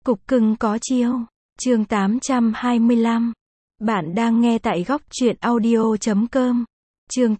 Cục cưng có chiêu. Chương 825. Bạn đang nghe tại góc truyện audio.com. Chương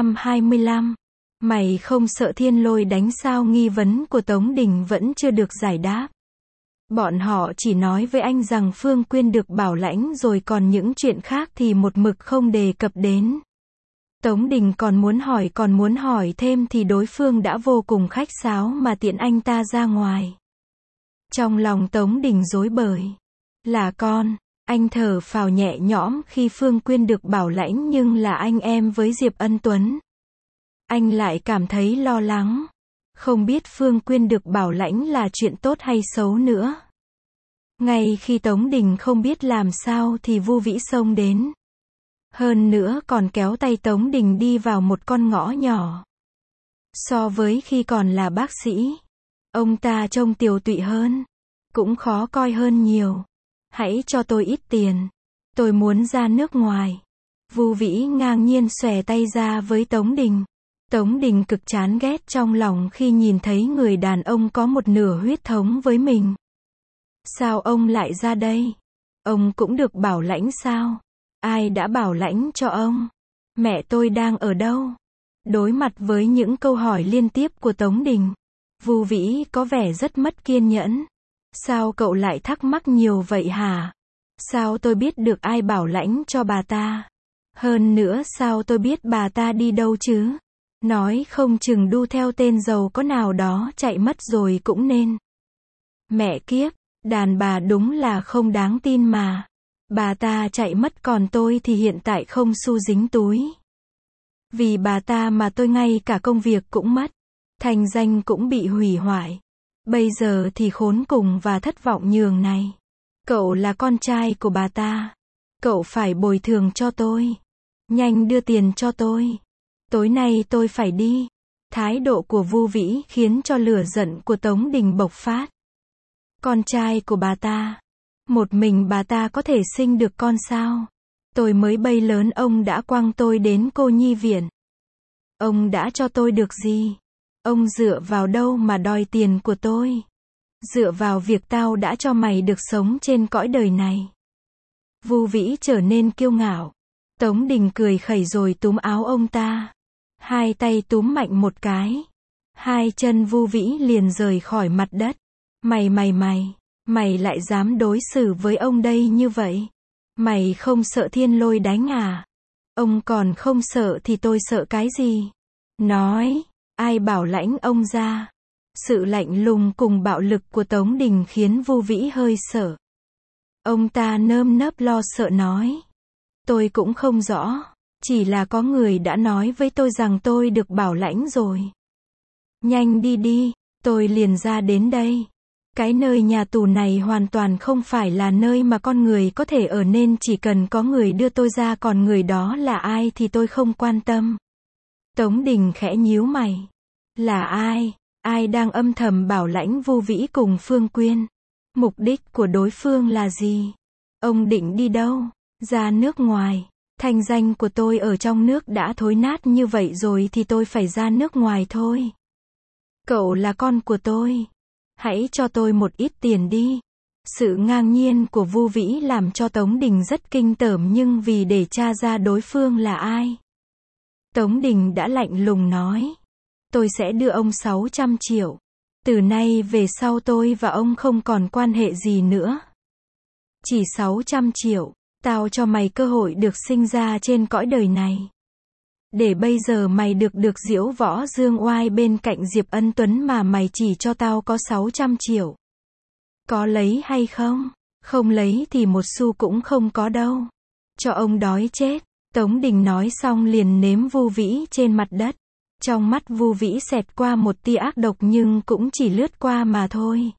825. Mày không sợ thiên lôi đánh sao? Nghi vấn của Tống Đình vẫn chưa được giải đáp. Bọn họ chỉ nói với anh rằng Phương Quyên được bảo lãnh rồi, còn những chuyện khác thì một mực không đề cập đến. Tống Đình còn muốn hỏi thêm thì đối phương đã vô cùng khách sáo mà tiễn anh ta ra ngoài. Trong lòng Tống Đình rối bời. Là con, anh thở phào nhẹ nhõm khi Phương Quyên được bảo lãnh, nhưng là anh em với Diệp Ân Tuấn. Anh lại cảm thấy lo lắng. Không biết Phương Quyên được bảo lãnh là chuyện tốt hay xấu nữa. Ngay khi Tống Đình không biết làm sao thì Vu Vĩ xông đến. Hơn nữa còn kéo tay Tống Đình đi vào một con ngõ nhỏ. So với khi còn là bác sĩ, ông ta trông tiều tụy hơn, cũng khó coi hơn nhiều. Hãy cho tôi ít tiền. Tôi muốn ra nước ngoài. Vu Vĩ ngang nhiên xòe tay ra với Tống Đình. Tống Đình cực chán ghét trong lòng khi nhìn thấy người đàn ông có một nửa huyết thống với mình. Sao ông lại ra đây? Ông cũng được bảo lãnh sao? Ai đã bảo lãnh cho ông? Mẹ tôi đang ở đâu? Đối mặt với những câu hỏi liên tiếp của Tống Đình, Vu Vĩ có vẻ rất mất kiên nhẫn. Sao cậu lại thắc mắc nhiều vậy hả? Sao tôi biết được ai bảo lãnh cho bà ta? Hơn nữa sao tôi biết bà ta đi đâu chứ? Nói không chừng đu theo tên giàu có nào đó chạy mất rồi cũng nên. Mẹ kiếp, đàn bà đúng là không đáng tin mà. Bà ta chạy mất còn tôi thì hiện tại không xu dính túi. Vì bà ta mà tôi ngay cả công việc cũng mất. Thành danh cũng bị hủy hoại. Bây giờ thì khốn cùng và thất vọng nhường này. Cậu là con trai của bà ta. Cậu phải bồi thường cho tôi. Nhanh đưa tiền cho tôi. Tối nay tôi phải đi. Thái độ của Vu Vĩ khiến cho lửa giận của Tống Đình bộc phát. Con trai của bà ta. Một mình bà ta có thể sinh được con sao? Tôi mới bay lớn ông đã quăng tôi đến cô nhi viện. Ông đã cho tôi được gì? Ông dựa vào đâu mà đòi tiền của tôi? Dựa vào việc tao đã cho mày được sống trên cõi đời này. Vu Vĩ trở nên kiêu ngạo. Tống Đình cười khẩy rồi túm áo ông ta. Hai tay túm mạnh một cái. Hai chân Vu Vĩ liền rời khỏi mặt đất. Mày lại dám đối xử với ông đây như vậy? Mày không sợ thiên lôi đánh à? Ông còn không sợ thì tôi sợ cái gì? Nói, ai bảo lãnh ông ra? Sự lạnh lùng cùng bạo lực của Tống Đình khiến Vu Vĩ hơi sợ. Ông ta nơm nớp lo sợ nói. Tôi cũng không rõ. Chỉ là có người đã nói với tôi rằng tôi được bảo lãnh rồi. Nhanh đi đi, tôi liền ra đến đây. Cái nơi nhà tù này hoàn toàn không phải là nơi mà con người có thể ở, nên chỉ cần có người đưa tôi ra, còn người đó là ai thì tôi không quan tâm. Tống Đình khẽ nhíu mày. Là ai? Ai đang âm thầm bảo lãnh Vu Vĩ cùng Phương Quyên? Mục đích của đối phương là gì? Ông định đi đâu? Ra nước ngoài. Thanh danh của tôi ở trong nước đã thối nát như vậy rồi thì tôi phải ra nước ngoài thôi. Cậu là con của tôi. Hãy cho tôi một ít tiền đi. Sự ngang nhiên của Vu Vĩ làm cho Tống Đình rất kinh tởm, nhưng vì để tra ra đối phương là ai, Tống Đình đã lạnh lùng nói. Tôi sẽ đưa ông 600 triệu. Từ nay về sau tôi và ông không còn quan hệ gì nữa. Chỉ 600 triệu. Tao cho mày cơ hội được sinh ra trên cõi đời này. Để bây giờ mày được diễu võ dương oai bên cạnh Diệp Ân Tuấn mà mày chỉ cho tao có 600 triệu. Có lấy hay không? Không lấy thì một xu cũng không có đâu. Cho ông đói chết. Tống Đình nói xong liền nếm Vu Vĩ trên mặt đất. Trong mắt Vu Vĩ xẹt qua một tia ác độc, nhưng cũng chỉ lướt qua mà thôi.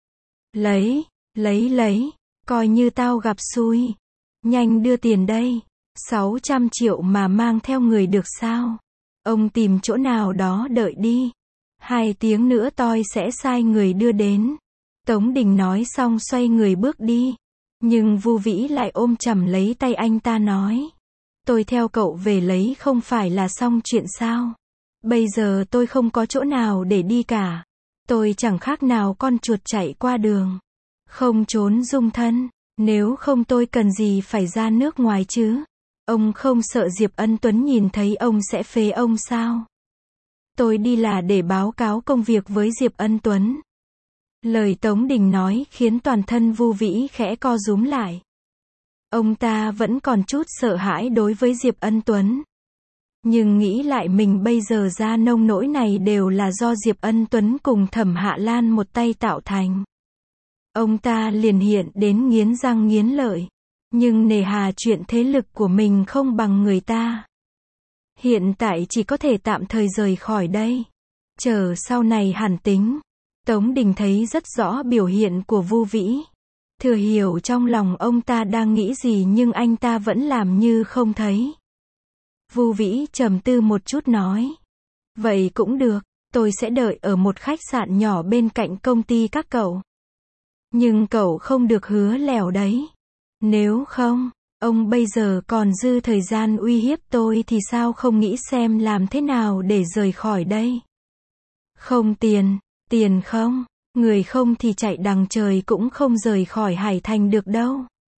Lấy, coi như tao gặp xui. Nhanh đưa tiền đây. 600 triệu mà mang theo người được sao? Ông tìm chỗ nào đó đợi đi. 2 tiếng nữa tôi sẽ sai người đưa đến. Tống Đình nói xong xoay người bước đi. Nhưng Vu Vĩ lại ôm chầm lấy tay anh ta nói. Tôi theo cậu về lấy không phải là xong chuyện sao? Bây giờ tôi không có chỗ nào để đi cả. Tôi chẳng khác nào con chuột chạy qua đường. Không trốn dung thân, nếu không tôi cần gì phải ra nước ngoài chứ? Ông không sợ Diệp Ân Tuấn nhìn thấy ông sẽ phế ông sao? Tôi đi là để báo cáo công việc với Diệp Ân Tuấn. Lời Tống Đình nói khiến toàn thân Vu Vĩ khẽ co rúm lại. Ông ta vẫn còn chút sợ hãi đối với Diệp Ân Tuấn. Nhưng nghĩ lại mình bây giờ ra nông nỗi này đều là do Diệp Ân Tuấn cùng Thẩm Hạ Lan một tay tạo thành. Ông ta liền hiện đến nghiến răng nghiến lợi. Nhưng nề hà chuyện thế lực của mình không bằng người ta. Hiện tại chỉ có thể tạm thời rời khỏi đây. Chờ sau này hẳn tính. Tống Đình thấy rất rõ biểu hiện của Vu Vĩ. Thừa hiểu trong lòng ông ta đang nghĩ gì nhưng anh ta vẫn làm như không thấy. Vu Vĩ trầm tư một chút nói. Vậy cũng được, tôi sẽ đợi ở một khách sạn nhỏ bên cạnh công ty các cậu. Nhưng cậu không được hứa lèo đấy. Nếu không, ông bây giờ còn dư thời gian uy hiếp tôi thì sao không nghĩ xem làm thế nào để rời khỏi đây. Không tiền, tiền không, người không thì chạy đằng trời cũng không rời khỏi Hải Thành được đâu.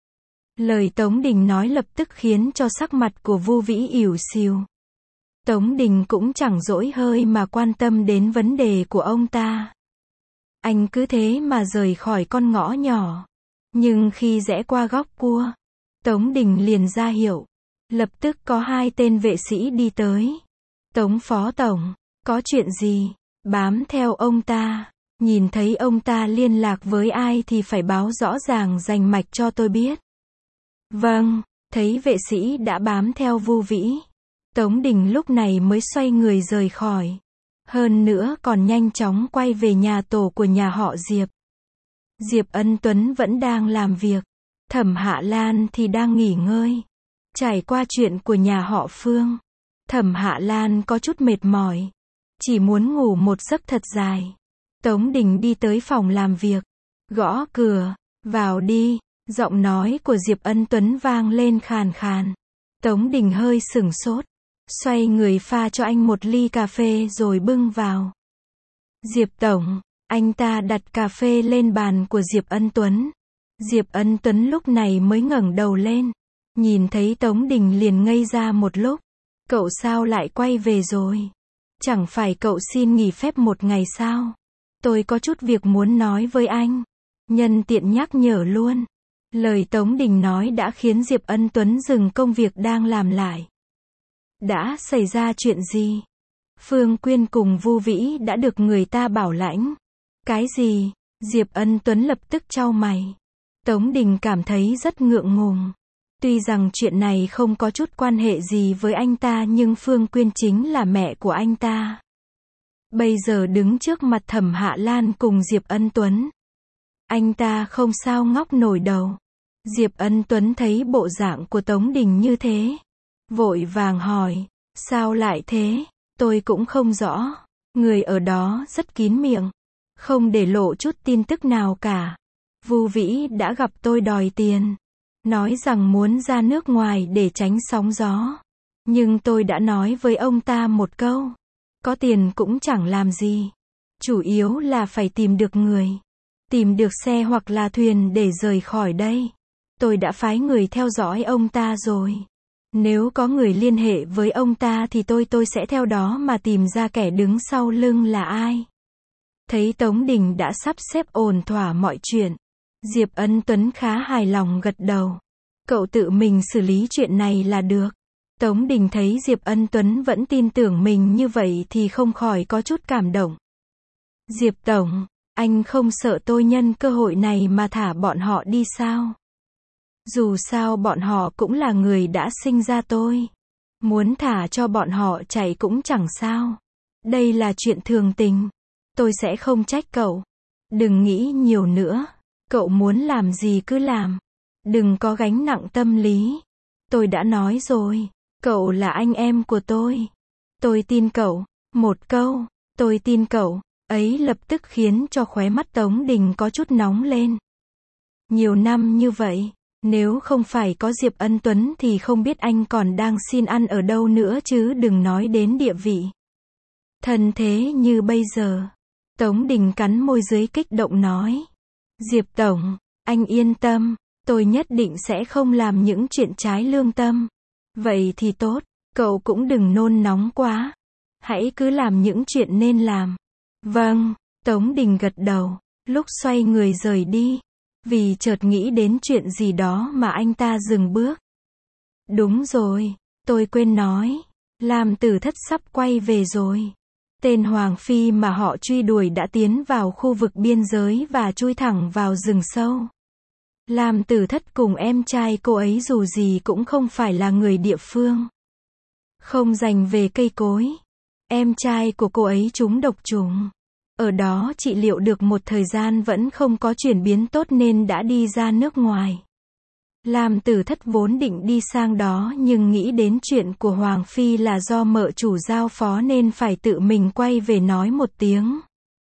Lời Tống Đình nói lập tức khiến cho sắc mặt của Vu Vĩ ỉu xìu. Tống Đình cũng chẳng dỗi hơi mà quan tâm đến vấn đề của ông ta. Anh cứ thế mà rời khỏi con ngõ nhỏ. Nhưng khi rẽ qua góc cua, Tống Đình liền ra hiệu. Lập tức có 2 tên vệ sĩ đi tới. Tống Phó Tổng, có chuyện gì? Bám theo ông ta. Nhìn thấy ông ta liên lạc với ai thì phải báo rõ ràng rành mạch cho tôi biết. Vâng, thấy vệ sĩ đã bám theo Vu Vĩ. Tống Đình lúc này mới xoay người rời khỏi. Hơn nữa còn nhanh chóng quay về nhà tổ của nhà họ Diệp. Diệp Ân Tuấn vẫn đang làm việc. Thẩm Hạ Lan thì đang nghỉ ngơi. Trải qua chuyện của nhà họ Phương, Thẩm Hạ Lan có chút mệt mỏi. Chỉ muốn ngủ một giấc thật dài. Tống Đình đi tới phòng làm việc. Gõ cửa. Vào đi. Giọng nói của Diệp Ân Tuấn vang lên khàn khàn. Tống Đình hơi sửng sốt. Xoay người pha cho anh một ly cà phê rồi bưng vào. Diệp Tổng. Anh ta đặt cà phê lên bàn của Diệp Ân Tuấn. Diệp Ân Tuấn lúc này mới ngẩng đầu lên. Nhìn thấy Tống Đình liền ngây ra một lúc. Cậu sao lại quay về rồi? Chẳng phải cậu xin nghỉ phép 1 ngày sao? Tôi có chút việc muốn nói với anh. Nhân tiện nhắc nhở luôn. Lời Tống Đình nói đã khiến Diệp Ân Tuấn dừng công việc đang làm lại. Đã xảy ra chuyện gì? Phương Quyên cùng Vu Vĩ đã được người ta bảo lãnh. Cái gì? Diệp Ân Tuấn lập tức chau mày. Tống Đình cảm thấy rất ngượng ngùng. Tuy rằng chuyện này không có chút quan hệ gì với anh ta nhưng Phương Quyên chính là mẹ của anh ta. Bây giờ đứng trước mặt Thẩm Hạ Lan cùng Diệp Ân Tuấn. Anh ta không sao ngóc nổi đầu. Diệp Ân Tuấn thấy bộ dạng của Tống Đình như thế. Vội vàng hỏi. Sao lại thế? Tôi cũng không rõ. Người ở đó rất kín miệng. Không để lộ chút tin tức nào cả. Vu Vĩ đã gặp tôi đòi tiền. Nói rằng muốn ra nước ngoài để tránh sóng gió. Nhưng tôi đã nói với ông ta một câu. Có tiền cũng chẳng làm gì. Chủ yếu là phải tìm được người. Tìm được xe hoặc là thuyền để rời khỏi đây. Tôi đã phái người theo dõi ông ta rồi. Nếu có người liên hệ với ông ta thì tôi sẽ theo đó mà tìm ra kẻ đứng sau lưng là ai. Thấy Tống Đình đã sắp xếp ổn thỏa mọi chuyện. Diệp Ân Tuấn khá hài lòng gật đầu. Cậu tự mình xử lý chuyện này là được. Tống Đình thấy Diệp Ân Tuấn vẫn tin tưởng mình như vậy thì không khỏi có chút cảm động. Diệp Tổng, anh không sợ tôi nhân cơ hội này mà thả bọn họ đi sao? Dù sao bọn họ cũng là người đã sinh ra tôi. Muốn thả cho bọn họ chạy cũng chẳng sao. Đây là chuyện thường tình. Tôi sẽ không trách cậu. Đừng nghĩ nhiều nữa. Cậu muốn làm gì cứ làm. Đừng có gánh nặng tâm lý. Tôi đã nói rồi. Cậu là anh em của tôi. Tôi tin cậu. Một câu. Tôi tin cậu. Ấy lập tức khiến cho khóe mắt Tống Đình có chút nóng lên. Nhiều năm như vậy. Nếu không phải có Diệp Ân Tuấn thì không biết anh còn đang xin ăn ở đâu nữa chứ đừng nói đến địa vị. Thân thế như bây giờ. Tống Đình cắn môi dưới kích động nói. Diệp Tổng, anh yên tâm, tôi nhất định sẽ không làm những chuyện trái lương tâm. Vậy thì tốt, cậu cũng đừng nôn nóng quá. Hãy cứ làm những chuyện nên làm. Vâng, Tống Đình gật đầu, lúc xoay người rời đi. Vì chợt nghĩ đến chuyện gì đó mà anh ta dừng bước. Đúng rồi, tôi quên nói. Lam Tử Thất sắp quay về rồi. Tên Hoàng Phi mà họ truy đuổi đã tiến vào khu vực biên giới và chui thẳng vào rừng sâu. Lam Tử Thất cùng em trai cô ấy dù gì cũng không phải là người địa phương. Không dành về cây cối. Em trai của cô ấy trúng độc trùng. Ở đó trị liệu được một thời gian vẫn không có chuyển biến tốt nên đã đi ra nước ngoài. Lam Tử Thất vốn định đi sang đó nhưng nghĩ đến chuyện của Hoàng Phi là do mợ chủ giao phó nên phải tự mình quay về nói một tiếng.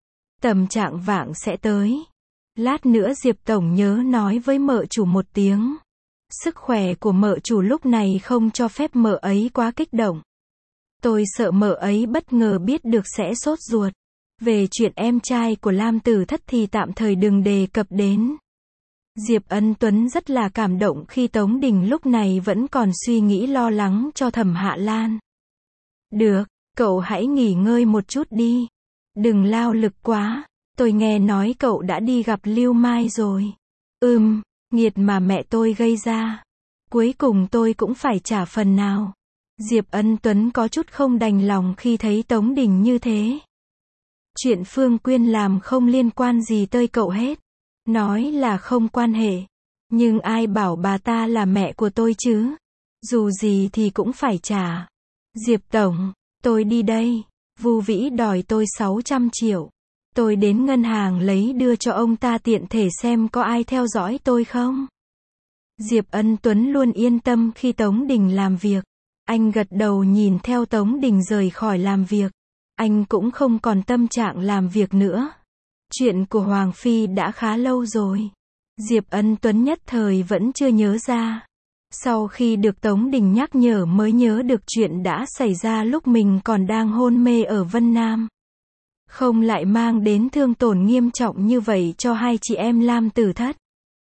Tầm trạng vạng sẽ tới. Lát nữa Diệp Tổng nhớ nói với mợ chủ một tiếng. Sức khỏe của mợ chủ lúc này không cho phép mợ ấy quá kích động. Tôi sợ mợ ấy bất ngờ biết được sẽ sốt ruột. Về chuyện em trai của Lam Tử Thất thì tạm thời đừng đề cập đến. Diệp Ân Tuấn rất là cảm động khi Tống Đình lúc này vẫn còn suy nghĩ lo lắng cho Thẩm Hạ Lan. Được, cậu hãy nghỉ ngơi một chút đi. Đừng lao lực quá. Tôi nghe nói cậu đã đi gặp Lưu Mai rồi. Nghiệt mà mẹ tôi gây ra. Cuối cùng tôi cũng phải trả phần nào. Diệp Ân Tuấn có chút không đành lòng khi thấy Tống Đình như thế. Chuyện Phương Quyên làm không liên quan gì tới cậu hết. Nói là không quan hệ. Nhưng ai bảo bà ta là mẹ của tôi chứ? Dù gì thì cũng phải trả. Diệp Tổng, tôi đi đây. Vu Vĩ đòi tôi 600 triệu. Tôi đến ngân hàng lấy đưa cho ông ta tiện thể xem có ai theo dõi tôi không. Diệp Ân Tuấn luôn yên tâm khi Tống Đình làm việc. Anh gật đầu nhìn theo Tống Đình rời khỏi làm việc. Anh cũng không còn tâm trạng làm việc nữa. Chuyện của Hoàng Phi đã khá lâu rồi. Diệp Ân Tuấn nhất thời vẫn chưa nhớ ra. Sau khi được Tống Đình nhắc nhở mới nhớ được chuyện đã xảy ra lúc mình còn đang hôn mê ở Vân Nam. Không lại mang đến thương tổn nghiêm trọng như vậy cho hai chị em Lam Tử Thất.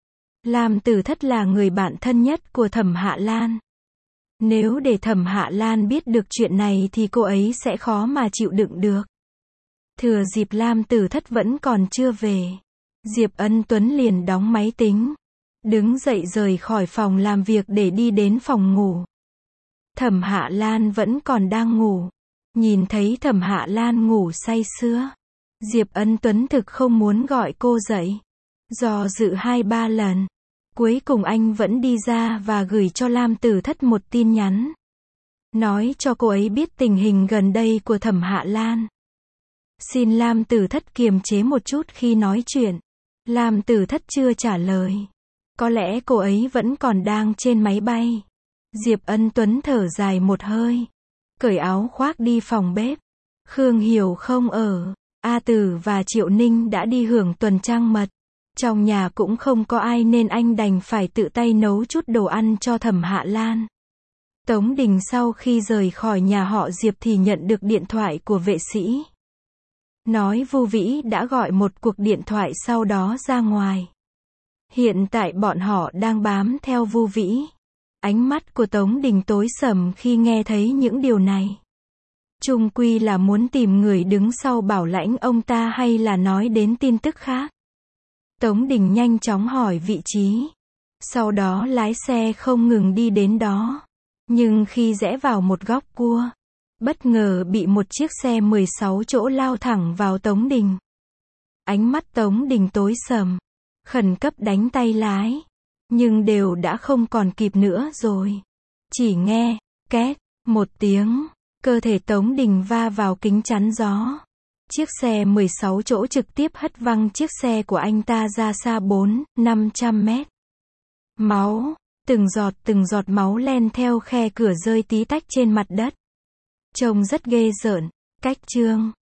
Lam Tử Thất là người bạn thân nhất của Thẩm Hạ Lan. Nếu để Thẩm Hạ Lan biết được chuyện này thì cô ấy sẽ khó mà chịu đựng được. Thừa dịp Lam Tử Thất vẫn còn chưa về, Diệp Ân Tuấn liền đóng máy tính, đứng dậy rời khỏi phòng làm việc để đi đến phòng ngủ. Thẩm Hạ Lan vẫn còn đang ngủ. Nhìn thấy Thẩm Hạ Lan ngủ say sưa, Diệp Ân Tuấn thực không muốn gọi cô dậy. Do dự 2-3 lần, cuối cùng anh vẫn đi ra và gửi cho Lam Tử Thất một tin nhắn. Nói cho cô ấy biết tình hình gần đây của Thẩm Hạ Lan. Xin Lam Tử Thất kiềm chế một chút khi nói chuyện. Lam Tử Thất chưa trả lời. Có lẽ cô ấy vẫn còn đang trên máy bay. Diệp Ân Tuấn thở dài một hơi. Cởi áo khoác đi phòng bếp. Khương Hiểu không ở. A Tử và Triệu Ninh đã đi hưởng tuần trăng mật. Trong nhà cũng không có ai nên anh đành phải tự tay nấu chút đồ ăn cho Thẩm Hạ Lan. Tống Đình sau khi rời khỏi nhà họ Diệp thì nhận được điện thoại của vệ sĩ. Nói Vu Vĩ đã gọi một cuộc điện thoại sau đó ra ngoài. Hiện tại bọn họ đang bám theo Vu Vĩ. Ánh mắt của Tống Đình tối sầm khi nghe thấy những điều này. Chung quy là muốn tìm người đứng sau bảo lãnh ông ta hay là nói đến tin tức khác. Tống Đình nhanh chóng hỏi vị trí. Sau đó lái xe không ngừng đi đến đó. Nhưng khi rẽ vào một góc cua, bất ngờ bị một chiếc xe 16 chỗ lao thẳng vào Tống Đình. Ánh mắt Tống Đình tối sầm, khẩn cấp đánh tay lái. Nhưng đều đã không còn kịp nữa rồi. Chỉ nghe, két, một tiếng, cơ thể Tống Đình va vào kính chắn gió. Chiếc xe 16 chỗ trực tiếp hất văng chiếc xe của anh ta ra xa 400-500 mét. Máu, từng giọt máu len theo khe cửa rơi tí tách trên mặt đất. Trông rất ghê rợn. Cách chương